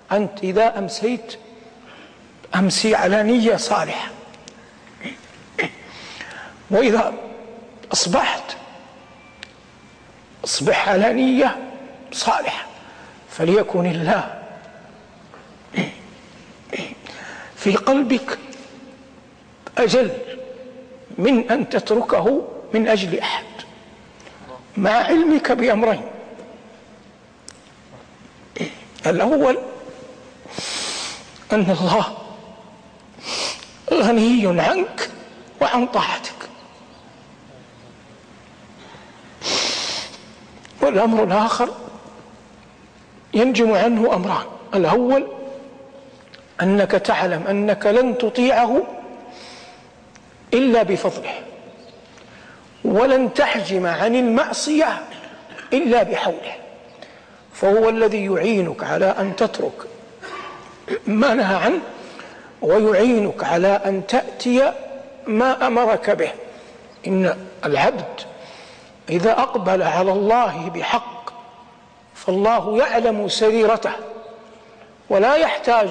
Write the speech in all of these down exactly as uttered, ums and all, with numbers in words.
أنت إذا أمسيت أمسي على نية صالحة، وإذا أصبحت أصبح على نية صالحة، فليكن الله في قلبك أجل من أن تتركه من أجل أحد، مع علمك بأمرين: الأول أن الله غني عنك وعن طاعتك، والأمر الآخر ينجم عنه أمران: الأول أنك تعلم أنك لن تطيعه إلا بفضله، ولن تحجم عن المعصية إلا بحوله، فهو الذي يعينك على أن تترك ما نهى عنه، ويعينك على أن تأتي ما أمرك به. إن العبد إذا أقبل على الله بحق فالله يعلم سريرته، ولا يحتاج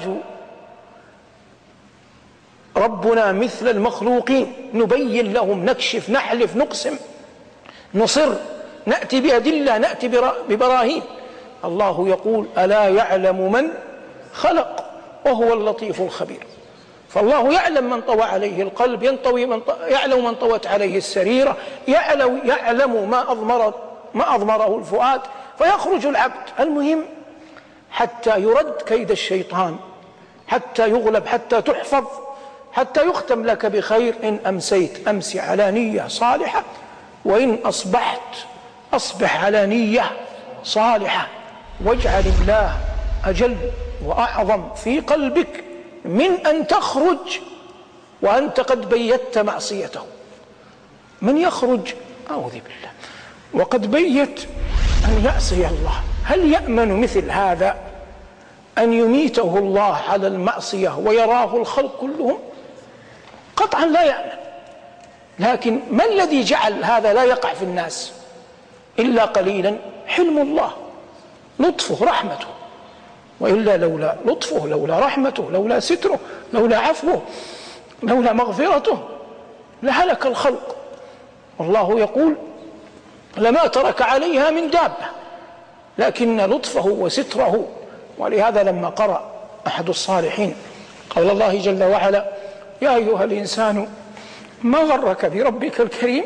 ربنا مثل المخلوقين نبين لهم، نكشف، نحلف، نقسم، نصر، نأتي بأدلة، نأتي ببراهين. الله يقول: ألا يعلم من خلق وهو اللطيف الخبير. فالله يعلم من طوى عليه القلب، ينطوي من ط... يعلم من طوت عليه السريرة، يعلم, يعلم ما أضمر ما أضمره الفؤاد، فيخرج العبد. المهم حتى يرد كيد الشيطان، حتى يغلب، حتى تحفظ، حتى يختم لك بخير. إن أمسيت أمسي على نية صالحة، وإن أصبحت أصبح على نية صالحة، واجعل الله أجل وأعظم في قلبك من أن تخرج وأنت قد بيت معصيته. من يخرج أعوذ بالله وقد بيت أن يعصي الله، هل يأمن مثل هذا أن يميته الله على المعصية ويراه الخلق كلهم؟ قطعا لا يأمن. لكن ما الذي جعل هذا لا يقع في الناس إلا قليلا؟ حلم الله، لطفه، رحمته. وإلا لولا لطفه، لولا رحمته، لولا ستره، لولا عفوه، لولا مغفرته لهلك الخلق. والله يقول: لما ترك عليها من دابة، لكن لطفه وستره. ولهذا لما قرأ أحد الصالحين قول الله جل وعلا: يا أيها الإنسان ما غرك بربك الكريم،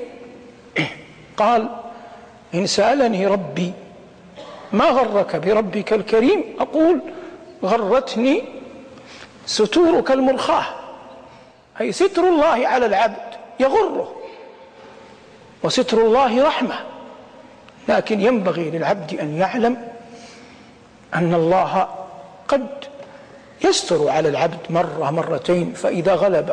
قال: إن سألني ربي ما غرك بربك الكريم أقول: غرتني ستورك المرخاة، أي ستر الله على العبد يغره، وستر الله رحمة. لكن ينبغي للعبد أن يعلم أن الله قد يستر على العبد مرة مرتين، فإذا غلب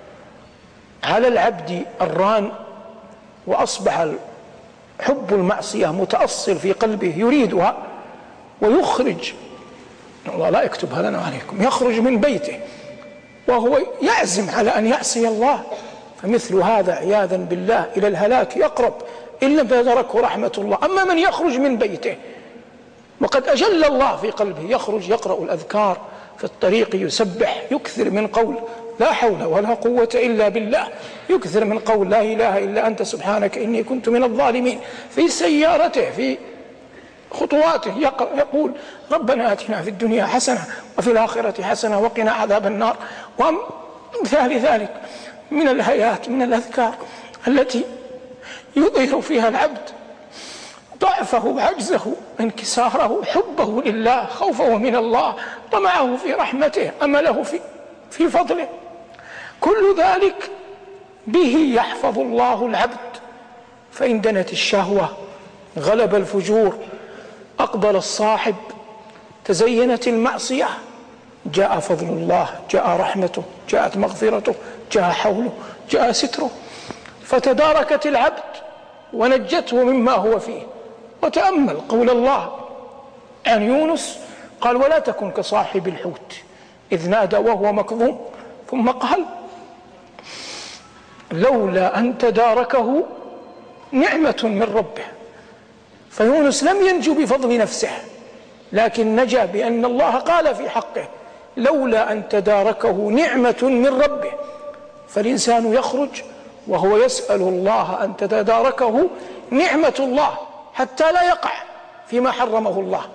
على العبد الران وأصبح حب المعصية متأصل في قلبه يريدها، ويخرج، الله لا يكتبها لنا عليكم، يخرج من بيته وهو يعزم على أن يعصي الله، فمثل هذا عياذا بالله إلى الهلاك يقرب إن لم تدركه رحمة الله. أما من يخرج من بيته وقد أجل الله في قلبه، يخرج يقرأ الأذكار في الطريق، يسبح، يكثر من قول لا حول ولا قوة إلا بالله، يكثر من قول لا إله إلا أنت سبحانك إني كنت من الظالمين، في سيارته، في خطواته يقول: ربنا آتنا في الدنيا حسنة وفي الآخرة حسنة وقنا عذاب النار. ومثال ذلك من الآيات، من الأذكار التي يظهر فيها العبد ضعفه وعجزه، انكساره، حبه لله، خوفه من الله، طمعه في رحمته، أمله في في فضله. كل ذلك به يحفظ الله العبد. فإن دنت الشهوة، غلب الفجور، أقبل الصاحب، تزينت المعصية، جاء فضل الله، جاء رحمته، جاءت مغفرته، جاء حوله، جاء ستره، فتداركت العبد ونجته مما هو فيه. وتأمل قول الله عن يونس، قال: ولا تكن كصاحب الحوت إذ نادى وهو مكظوم، ثم قال: لولا أن تداركه نعمة من ربه. فيونس لم ينجو بفضل نفسه، لكن نجا بأن الله قال في حقه لولا أن تداركه نعمة من ربه. فالإنسان يخرج وهو يسأل الله أن تتداركه نعمة الله حتى لا يقع فيما حرمه الله.